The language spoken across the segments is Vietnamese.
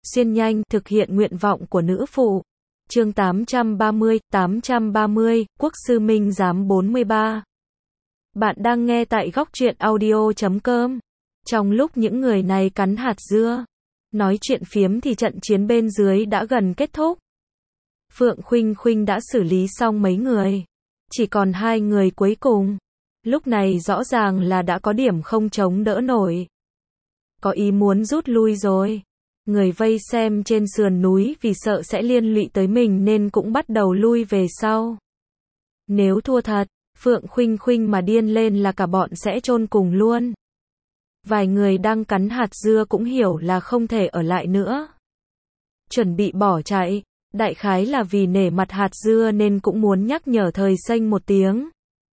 xuyên nhanh, thực hiện nguyện vọng của nữ phụ. Chương 830, Quốc sư Minh giám 43. Bạn đang nghe tại góc truyện audio.com. Trong lúc những người này cắn hạt dưa, nói chuyện phiếm thì trận chiến bên dưới đã gần kết thúc. Phượng Khuynh Khuynh đã xử lý xong mấy người. Chỉ còn 2 người cuối cùng. Lúc này rõ ràng là đã có điểm không chống đỡ nổi. Có ý muốn rút lui rồi. Người vây xem trên sườn núi vì sợ sẽ liên lụy tới mình nên cũng bắt đầu lui về sau. Nếu thua thật, Phượng Khuynh Khuynh mà điên lên là cả bọn sẽ chôn cùng luôn. Vài người đang cắn hạt dưa cũng hiểu là không thể ở lại nữa. Chuẩn bị bỏ chạy, đại khái là vì nể mặt hạt dưa nên cũng muốn nhắc nhở Thời Xanh một tiếng.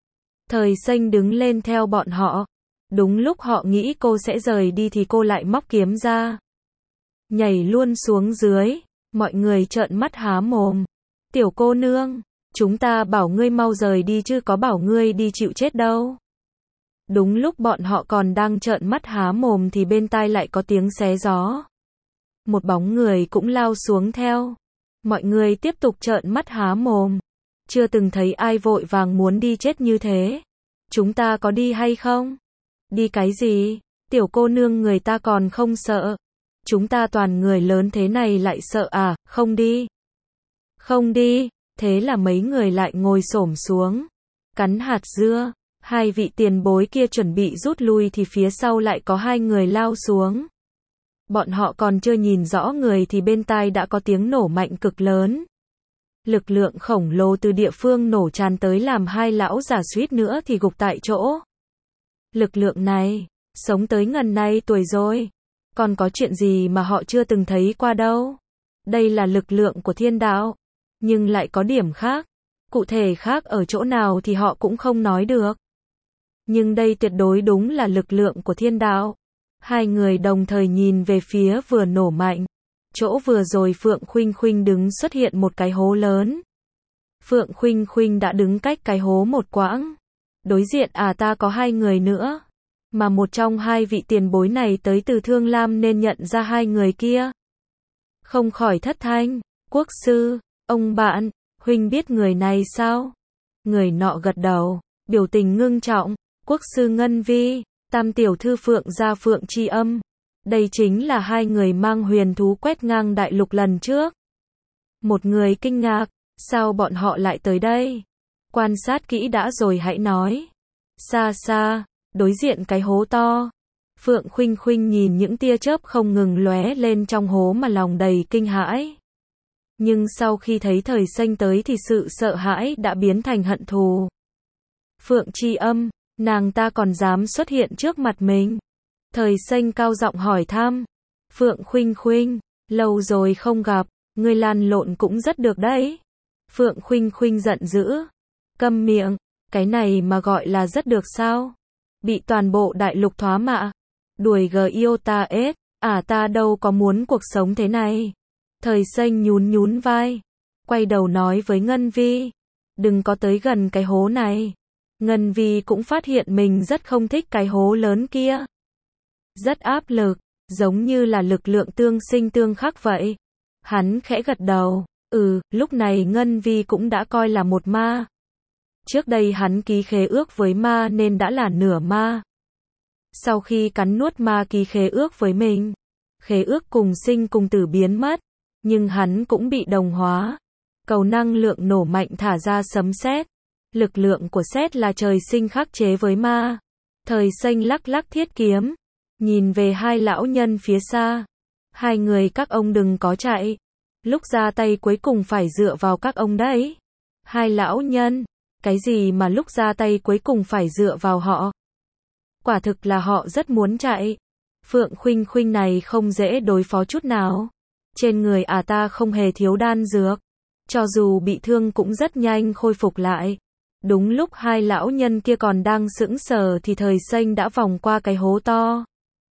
Thời Xanh đứng lên theo bọn họ. Đúng lúc họ nghĩ cô sẽ rời đi thì cô lại móc kiếm ra. Nhảy luôn xuống dưới, mọi người trợn mắt há mồm. Tiểu cô nương, chúng ta bảo ngươi mau rời đi chứ có bảo ngươi đi chịu chết đâu. Đúng lúc bọn họ còn đang trợn mắt há mồm thì bên tai lại có tiếng xé gió. Một bóng người cũng lao xuống theo. Mọi người tiếp tục trợn mắt há mồm. Chưa từng thấy ai vội vàng muốn đi chết như thế. Chúng ta có đi hay không? Đi cái gì? Tiểu cô nương người ta còn không sợ. Chúng ta toàn người lớn thế này lại sợ à? Không đi. Không đi. Thế là mấy người lại ngồi xổm xuống. Cắn hạt dưa. 2 vị tiền bối kia chuẩn bị rút lui thì phía sau lại có 2 người lao xuống. Bọn họ còn chưa nhìn rõ người thì bên tai đã có tiếng nổ mạnh cực lớn. Lực lượng khổng lồ từ địa phương nổ tràn tới làm 2 lão già suýt nữa thì gục tại chỗ. Lực lượng này, sống tới ngần này tuổi rồi. Còn có chuyện gì mà họ chưa từng thấy qua đâu. Đây là lực lượng của thiên đạo. Nhưng lại có điểm khác. Cụ thể khác ở chỗ nào thì họ cũng không nói được. Nhưng đây tuyệt đối đúng là lực lượng của thiên đạo. 2 người đồng thời nhìn về phía vừa nổ mạnh. Chỗ vừa rồi Phượng Khuynh Khuynh đứng xuất hiện một cái hố lớn. Phượng Khuynh Khuynh đã đứng cách cái hố một quãng. Đối diện ta có 2 người nữa. Mà một trong 2 vị tiền bối này tới từ Thương Lam nên nhận ra 2 người kia. Không khỏi thất thanh. Quốc sư, ông bạn, huynh biết người này sao? Người nọ gật đầu, biểu tình ngưng trọng. Quốc sư Ngân Vi, Tam tiểu thư Phượng gia Phượng Chi Âm. Đây chính là 2 người mang huyền thú quét ngang đại lục lần trước. Một người kinh ngạc, sao bọn họ lại tới đây? Quan sát kỹ đã rồi hãy nói. Xa xa, đối diện cái hố to. Phượng Khuynh Khuynh nhìn những tia chớp không ngừng lóe lên trong hố mà lòng đầy kinh hãi. Nhưng sau khi thấy Thời Xanh tới thì sự sợ hãi đã biến thành hận thù. Phượng Chi Âm, nàng ta còn dám xuất hiện trước mặt mình. Thời Xanh cao giọng hỏi thăm. Phượng Khuynh Khuynh, lâu rồi không gặp, ngươi lăn lộn cũng rất được đấy. Phượng Khuynh Khuynh giận dữ. Câm miệng, cái này mà gọi là rất được sao? Bị toàn bộ đại lục thoá mạ. Đuổi Giota ết, ta đâu có muốn cuộc sống thế này. Thời Xanh nhún vai. Quay đầu nói với Ngân Vi. Đừng có tới gần cái hố này. Ngân Vi cũng phát hiện mình rất không thích cái hố lớn kia. Rất áp lực, giống như là lực lượng tương sinh tương khắc vậy. Hắn khẽ gật đầu. Lúc này Ngân Vi cũng đã coi là một ma. Trước đây hắn ký khế ước với ma nên đã là nửa ma. Sau khi cắn nuốt ma ký khế ước với mình, khế ước cùng sinh cùng tử biến mất. Nhưng hắn cũng bị đồng hóa. Cầu năng lượng nổ mạnh thả ra sấm sét. Lực lượng của sét là trời sinh khắc chế với ma. Thời Xanh lắc lắc thiết kiếm. Nhìn về 2 lão nhân phía xa. 2 người các ông đừng có chạy. Lúc ra tay cuối cùng phải dựa vào các ông đấy. 2 lão nhân. Cái gì mà lúc ra tay cuối cùng phải dựa vào họ? Quả thực là họ rất muốn chạy. Phượng Khuynh Khuynh này không dễ đối phó chút nào. Trên người ta không hề thiếu đan dược. Cho dù bị thương cũng rất nhanh khôi phục lại. Đúng lúc 2 lão nhân kia còn đang sững sờ thì Thời Xanh đã vòng qua cái hố to.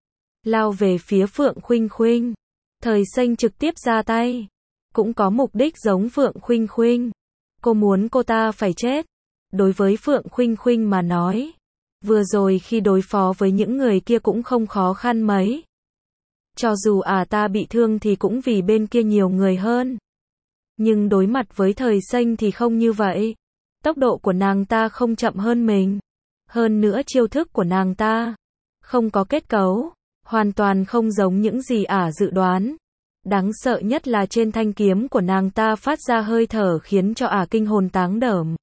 Lao về phía Phượng Khuynh Khuynh. Thời Xanh trực tiếp ra tay. Cũng có mục đích giống Phượng Khuynh Khuynh. Cô muốn cô ta phải chết. Đối với Phượng Khuynh Khuynh mà nói. Vừa rồi khi đối phó với những người kia cũng không khó khăn mấy. Cho dù ta bị thương thì cũng vì bên kia nhiều người hơn. Nhưng đối mặt với Thời Xanh thì không như vậy. Tốc độ của nàng ta không chậm hơn mình. Hơn nữa chiêu thức của nàng ta không có kết cấu, hoàn toàn không giống những gì dự đoán. Đáng sợ nhất là trên thanh kiếm của nàng ta phát ra hơi thở khiến cho kinh hồn táng đởm.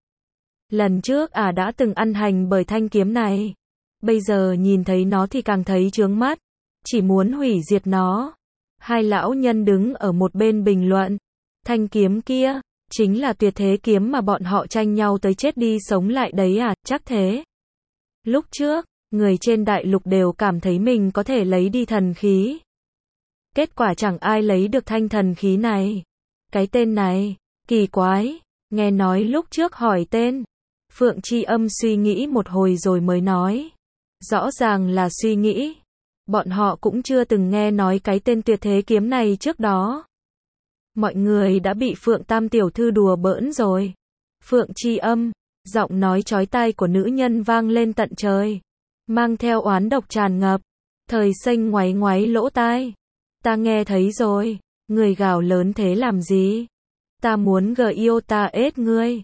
Lần trước đã từng ăn hành bởi thanh kiếm này. Bây giờ nhìn thấy nó thì càng thấy chướng mắt. Chỉ muốn hủy diệt nó. Hai lão nhân đứng ở một bên bình luận. Thanh kiếm kia, chính là tuyệt thế kiếm mà bọn họ tranh nhau tới chết đi sống lại đấy chắc thế. Lúc trước, người trên đại lục đều cảm thấy mình có thể lấy đi thần khí. Kết quả chẳng ai lấy được thanh thần khí này. Cái tên này, kỳ quái, nghe nói lúc trước hỏi tên. Phượng Chi Âm suy nghĩ một hồi rồi mới nói. Rõ ràng là suy nghĩ. Bọn họ cũng chưa từng nghe nói cái tên tuyệt thế kiếm này trước đó. Mọi người đã bị Phượng Tam tiểu thư đùa bỡn rồi. Phượng Chi Âm, giọng nói chói tai của nữ nhân vang lên tận trời, mang theo oán độc tràn ngập. Thời Xanh ngoáy ngoáy lỗ tai. Ta nghe thấy rồi, người gào lớn thế làm gì? Ta muốn Giota-ết ngươi.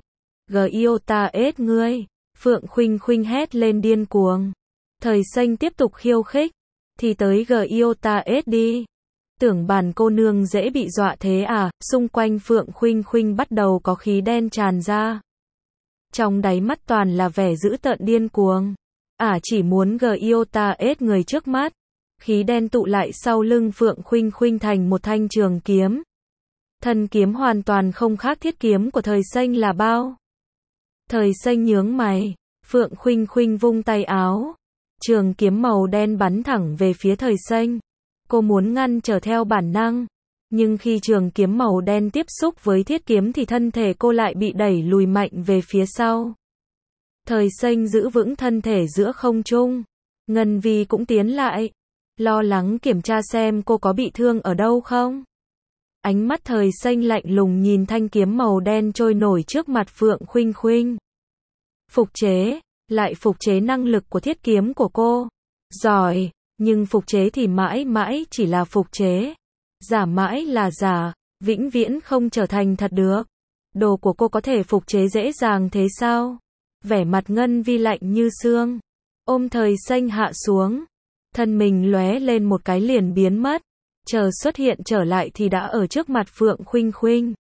Giota-ết ngươi. Phượng Khuynh Khuynh hét lên điên cuồng. Thời Xanh tiếp tục khiêu khích. Thì tới Giota-ết đi. Tưởng bản cô nương dễ bị dọa thế xung quanh Phượng Khuynh Khuynh bắt đầu có khí đen tràn ra. Trong đáy mắt toàn là vẻ dữ tợn điên cuồng. Chỉ muốn Giota-ết người trước mắt. Khí đen tụ lại sau lưng Phượng Khuynh Khuynh thành một thanh trường kiếm. Thân kiếm hoàn toàn không khác thiết kiếm của Thời Xanh là bao. Thời Xanh nhướng mày. Phượng Khuynh Khuynh vung tay áo. Trường kiếm màu đen bắn thẳng về phía Thời Xanh. Cô muốn ngăn trở theo bản năng. Nhưng khi trường kiếm màu đen tiếp xúc với thiết kiếm thì thân thể cô lại bị đẩy lùi mạnh về phía sau. Thời Xanh giữ vững thân thể giữa không trung. Ngân Vi cũng tiến lại. Lo lắng kiểm tra xem cô có bị thương ở đâu không. Ánh mắt Thời Xanh lạnh lùng nhìn thanh kiếm màu đen trôi nổi trước mặt Phượng Khuynh Khuynh. Phục chế, lại phục chế năng lực của thiết kiếm của cô. Giỏi, nhưng phục chế thì mãi mãi chỉ là phục chế. Giả mãi là giả, vĩnh viễn không trở thành thật được. Đồ của cô có thể phục chế dễ dàng thế sao? Vẻ mặt Ngân Vi lạnh như xương. Ôm Thời Xanh hạ xuống. Thân mình lóe lên một cái liền biến mất. Chờ xuất hiện trở lại thì đã ở trước mặt Phượng Khuynh Khuynh.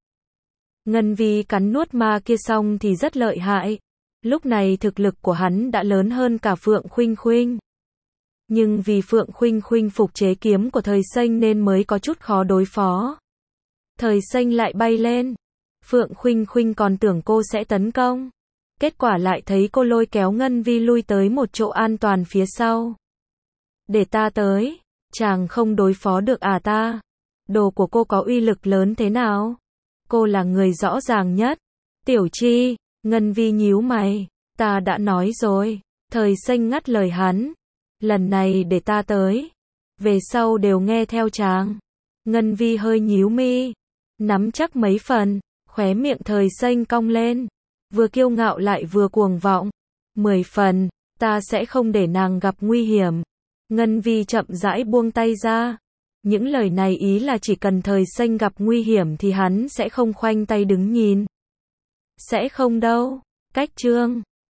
Ngân Vi cắn nuốt ma kia xong thì rất lợi hại. Lúc này thực lực của hắn đã lớn hơn cả Phượng Khuynh Khuynh. Nhưng vì Phượng Khuynh Khuynh phục chế kiếm của Thời Xanh nên mới có chút khó đối phó. Thời Xanh lại bay lên. Phượng Khuynh Khuynh còn tưởng cô sẽ tấn công. Kết quả lại thấy cô lôi kéo Ngân Vi lui tới một chỗ an toàn phía sau. Để ta tới. Chàng không đối phó được ta. Đồ của cô có uy lực lớn thế nào? Cô là người rõ ràng nhất. Tiểu Chi, Ngân Vi nhíu mày. Ta đã nói rồi. Thời Xanh ngắt lời hắn. Lần này để ta tới. Về sau đều nghe theo chàng. Ngân Vi hơi nhíu mi. Nắm chắc mấy phần. Khóe miệng Thời Xanh cong lên. Vừa kiêu ngạo lại vừa cuồng vọng. 10 phần. Ta sẽ không để nàng gặp nguy hiểm. Ngân Vi chậm rãi buông tay ra. Những lời này ý là chỉ cần Thời Xanh gặp nguy hiểm thì hắn sẽ không khoanh tay đứng nhìn. Sẽ không đâu. Cách chương